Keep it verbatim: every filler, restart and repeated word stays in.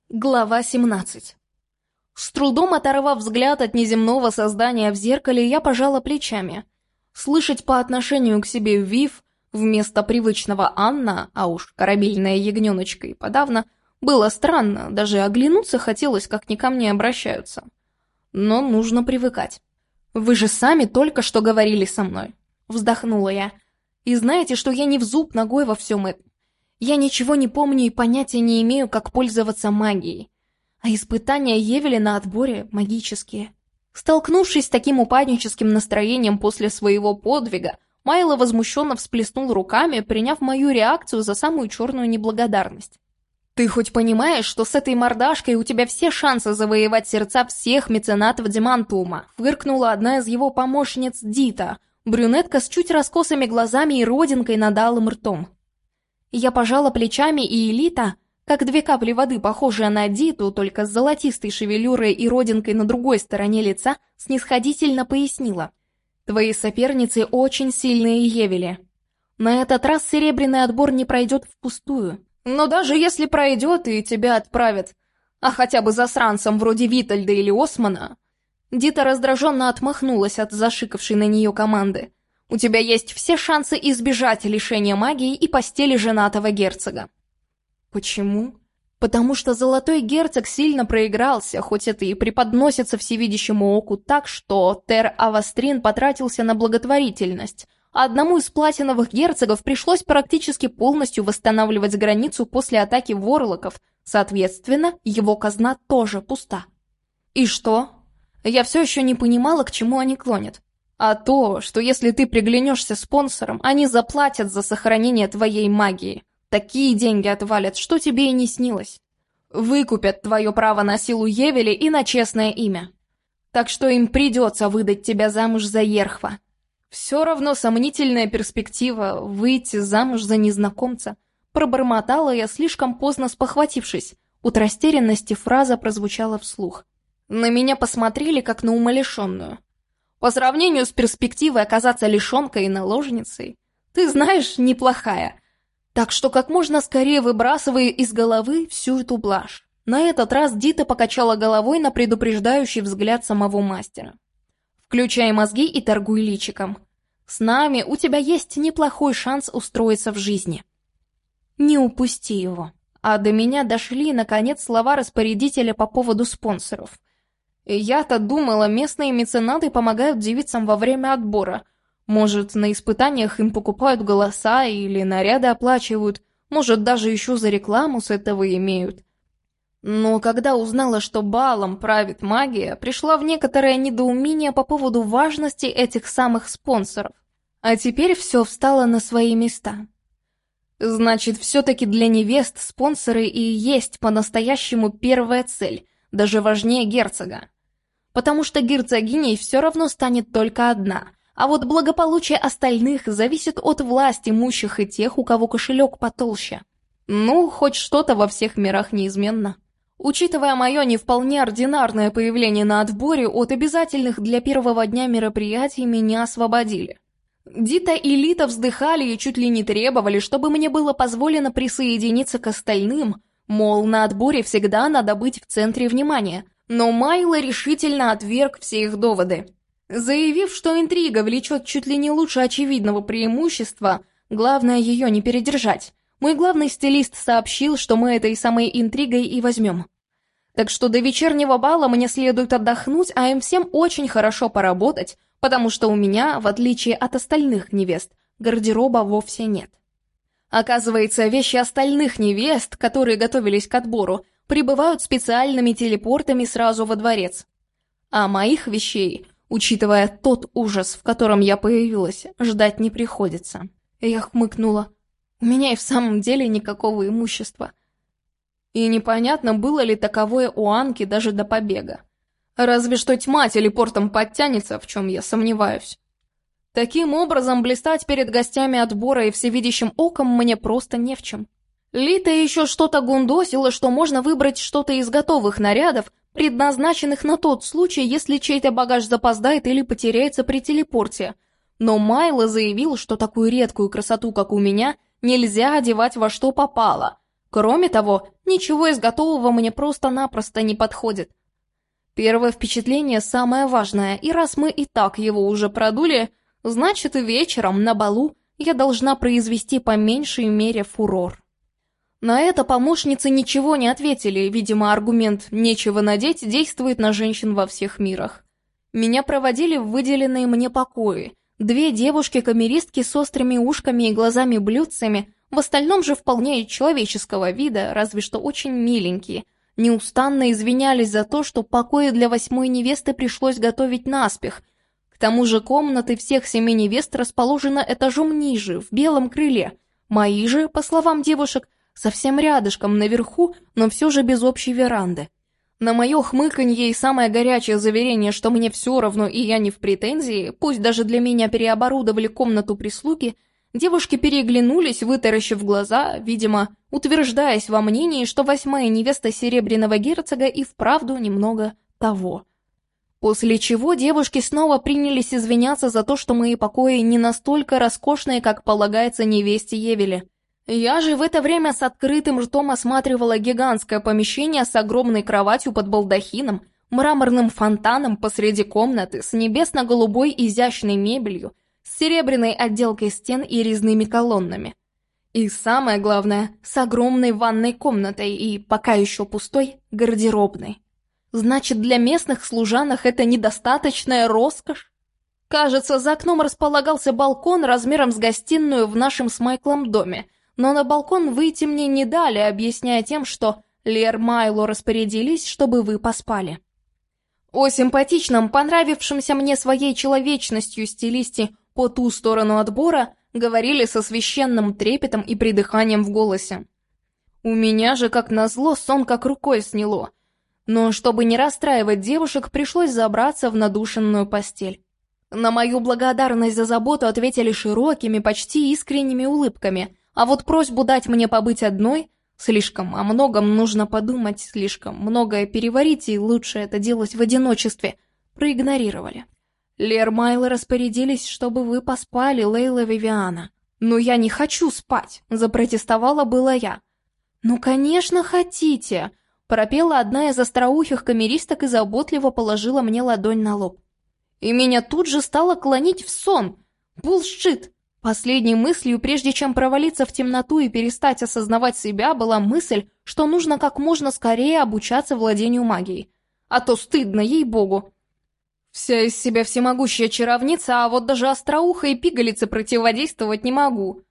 Глава семнадцать. С трудом оторвав взгляд от неземного создания в зеркале, я пожала плечами. Слышать по отношению к себе Вив вместо привычного Анна, а уж корабельная ягненочка и подавно, было странно, даже оглянуться хотелось, как ни ко мне обращаются. Но нужно привыкать. «Вы же сами только что говорили со мной», — вздохнула я. «И знаете, что я не в зуб ногой во всем этом. Я ничего не помню и понятия не имею, как пользоваться магией. А испытания Евели на отборе магические». Столкнувшись с таким упадническим настроением после своего подвига, Майло возмущенно всплеснул руками, приняв мою реакцию за самую черную неблагодарность. «Ты хоть понимаешь, что с этой мордашкой у тебя все шансы завоевать сердца всех меценатов Демантума?» — фыркнула одна из его помощниц Дита, брюнетка с чуть раскосыми глазами и родинкой над алым ртом. Я пожала плечами, и Элита, как две капли воды, похожая на Диту, только с золотистой шевелюрой и родинкой на другой стороне лица, снисходительно пояснила. «Твои соперницы очень сильные, Евели. На этот раз серебряный отбор не пройдет впустую. Но даже если пройдет и тебя отправят, а хотя бы засранцам вроде Витальда или Османа...» Дита раздраженно отмахнулась от зашикавшей на нее команды. «У тебя есть все шансы избежать лишения магии и постели женатого герцога». Почему? Потому что золотой герцог сильно проигрался, хоть это и преподносится всевидящему оку так, что Тер Авастрин потратился на благотворительность, а одному из платиновых герцогов пришлось практически полностью восстанавливать границу после атаки ворлоков, соответственно, его казна тоже пуста. И что? Я все еще не понимала, к чему они клонят. А то, что если ты приглянешься спонсорам, они заплатят за сохранение твоей магии. Такие деньги отвалят, что тебе и не снилось. Выкупят твое право на силу Евели и на честное имя. Так что им придется выдать тебя замуж за Ерхва. Все равно сомнительная перспектива выйти замуж за незнакомца. Пробормотала я, слишком поздно спохватившись. От растерянности фраза прозвучала вслух. На меня посмотрели, как на умалишенную. По сравнению с перспективой оказаться лишенкой и наложницей, ты знаешь, неплохая. Так что как можно скорее выбрасывай из головы всю эту блажь. На этот раз Дита покачала головой на предупреждающий взгляд самого мастера. Включай мозги и торгуй личиком. С нами у тебя есть неплохой шанс устроиться в жизни. Не упусти его. А до меня дошли, наконец, слова распорядителя по поводу спонсоров. Я-то думала, местные меценаты помогают девицам во время отбора. Может, на испытаниях им покупают голоса или наряды оплачивают, может, даже еще за рекламу с этого имеют. Но когда узнала, что балом правит магия, пришла в некоторое недоумение по поводу важности этих самых спонсоров. А теперь все встало на свои места. Значит, все-таки для невест спонсоры и есть по-настоящему первая цель, даже важнее герцога. Потому что герцогиней все равно станет только одна, а вот благополучие остальных зависит от власти имущих и тех, у кого кошелек потолще. Ну, хоть что-то во всех мирах неизменно. Учитывая мое не вполне ординарное появление на отборе, от обязательных для первого дня мероприятий меня освободили. Дита и Лита вздыхали и чуть ли не требовали, чтобы мне было позволено присоединиться к остальным, мол, на отборе всегда надо быть в центре внимания, но Майло решительно отверг все их доводы. Заявив, что интрига влечет чуть ли не лучше очевидного преимущества, главное ее не передержать, мой главный стилист сообщил, что мы этой самой интригой и возьмем. Так что до вечернего бала мне следует отдохнуть, а им всем очень хорошо поработать, потому что у меня, в отличие от остальных невест, гардероба вовсе нет. Оказывается, вещи остальных невест, которые готовились к отбору, прибывают специальными телепортами сразу во дворец. А моих вещей, учитывая тот ужас, в котором я появилась, ждать не приходится. Я хмыкнула. У меня и в самом деле никакого имущества. И непонятно, было ли таковое у Анки даже до побега. Разве что тьма телепортом подтянется, в чем я сомневаюсь. Таким образом, блистать перед гостями отбора и всевидящим оком мне просто не в чем. Лита еще что-то гундосила, что можно выбрать что-то из готовых нарядов, предназначенных на тот случай, если чей-то багаж запоздает или потеряется при телепорте. Но Майло заявил, что такую редкую красоту, как у меня, нельзя одевать во что попало. Кроме того, ничего из готового мне просто-напросто не подходит. Первое впечатление самое важное, и раз мы и так его уже продули, значит вечером на балу я должна произвести по меньшей мере фурор. На это помощницы ничего не ответили, видимо, аргумент «нечего надеть» действует на женщин во всех мирах. Меня проводили в выделенные мне покои. Две девушки-камеристки с острыми ушками и глазами-блюдцами, в остальном же вполне человеческого вида, разве что очень миленькие, неустанно извинялись за то, что покои для восьмой невесты пришлось готовить наспех. К тому же комнаты всех семи невест расположены этажом ниже, в белом крыле. Мои же, по словам девушек, совсем рядышком, наверху, но все же без общей веранды. На мое хмыканье и самое горячее заверение, что мне все равно и я не в претензии, пусть даже для меня переоборудовали комнату прислуги, девушки переглянулись, вытаращив глаза, видимо, утверждаясь во мнении, что восьмая невеста Серебряного герцога и вправду немного того. После чего девушки снова принялись извиняться за то, что мои покои не настолько роскошные, как полагается невесте Евеле. Я же в это время с открытым ртом осматривала гигантское помещение с огромной кроватью под балдахином, мраморным фонтаном посреди комнаты, с небесно-голубой изящной мебелью, с серебряной отделкой стен и резными колоннами. И самое главное, с огромной ванной комнатой и, пока еще пустой, гардеробной. Значит, для местных служанок это недостаточная роскошь? Кажется, за окном располагался балкон размером с гостиную в нашем с Майклом доме, но на балкон выйти мне не дали, объясняя тем, что Лер Майло распорядились, чтобы вы поспали. О симпатичном, понравившемся мне своей человечностью стилисте по ту сторону отбора говорили со священным трепетом и придыханием в голосе. У меня же, как назло, сон как рукой сняло. Но чтобы не расстраивать девушек, пришлось забраться в надушенную постель. На мою благодарность за заботу ответили широкими, почти искренними улыбками, а вот просьбу дать мне побыть одной, слишком о многом нужно подумать, слишком многое переварить, и лучше это делать в одиночестве, проигнорировали. Лер Майло распорядились, чтобы вы поспали, Лейла Вивиана. Но я не хочу спать, запротестовала была я. Ну, конечно, хотите, пропела одна из остроухих камеристок и заботливо положила мне ладонь на лоб. И меня тут же стало клонить в сон. Булшит! Последней мыслью, прежде чем провалиться в темноту и перестать осознавать себя, была мысль, что нужно как можно скорее обучаться владению магией. А то стыдно, ей-богу. Вся из себя всемогущая чаровница, а вот даже остроухой пигалице противодействовать не могу.